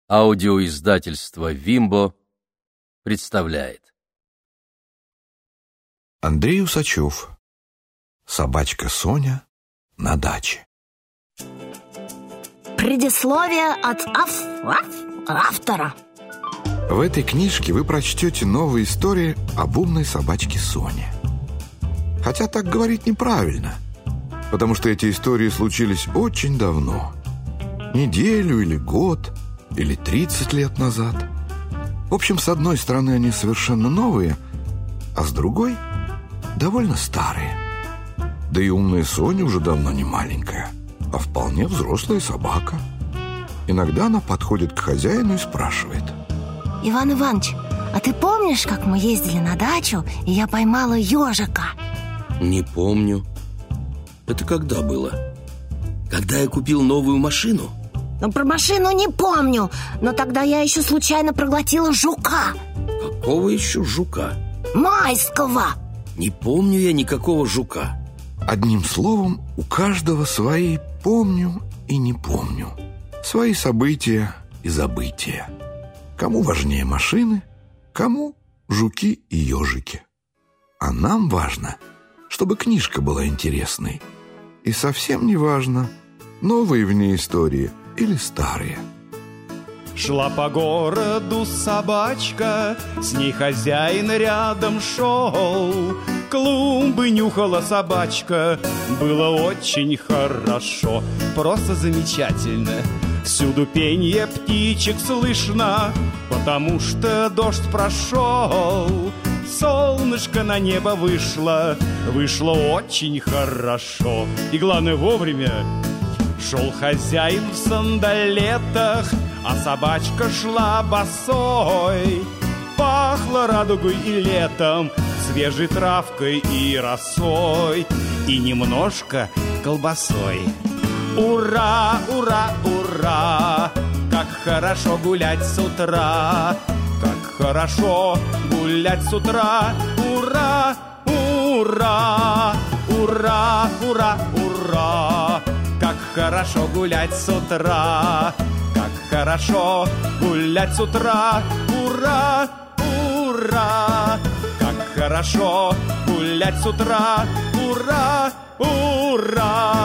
Аудиоиздательство «Вимбо» представляет. Андрей Усачев. Собачка Соня на даче. Предисловие от автора. В этой книжке вы прочтете новые истории об умной собачке Соне. Хотя так говорить неправильно, потому что эти истории случились очень давно. Неделю или год, или 30 лет назад. В общем, с одной стороны, они совершенно новые, а с другой – довольно старые. Да и умная Соня уже давно не маленькая, а вполне взрослая собака. Иногда она подходит к хозяину и спрашивает: Иван Иванович, а ты помнишь, как мы ездили на дачу, и я поймала ежика? Не помню. Это когда было? Когда я купил новую машину? Ну, про машину не помню, но тогда я еще случайно проглотила жука. Какого еще жука? Майского. Не помню я никакого жука. Одним словом, у каждого свои «помню» и «не помню», свои события и забытия. Кому важнее машины, кому жуки и ежики. А нам важно, чтобы книжка была интересной. И совсем не важно, новые в ней истории или старые. Шла по городу собачка, с ней хозяин рядом шел. Клумбы нюхала собачка, было очень хорошо, просто замечательно. Всюду пенье птичек слышно, потому что дождь прошел. Солнышко на небо вышло очень хорошо. И главное, вовремя. Шел хозяин в сандалетах, а собачка шла босой. Пахло радугой и летом, свежей травкой и росой, и немножко колбасой. Ура, ура, ура! Как хорошо гулять с утра! Как хорошо гулять с утра! Ура, ура! Ура, ура, ура! Как хорошо гулять с утра! Как хорошо гулять с утра! Ура, ура! Как хорошо гулять с утра! Ура, ура!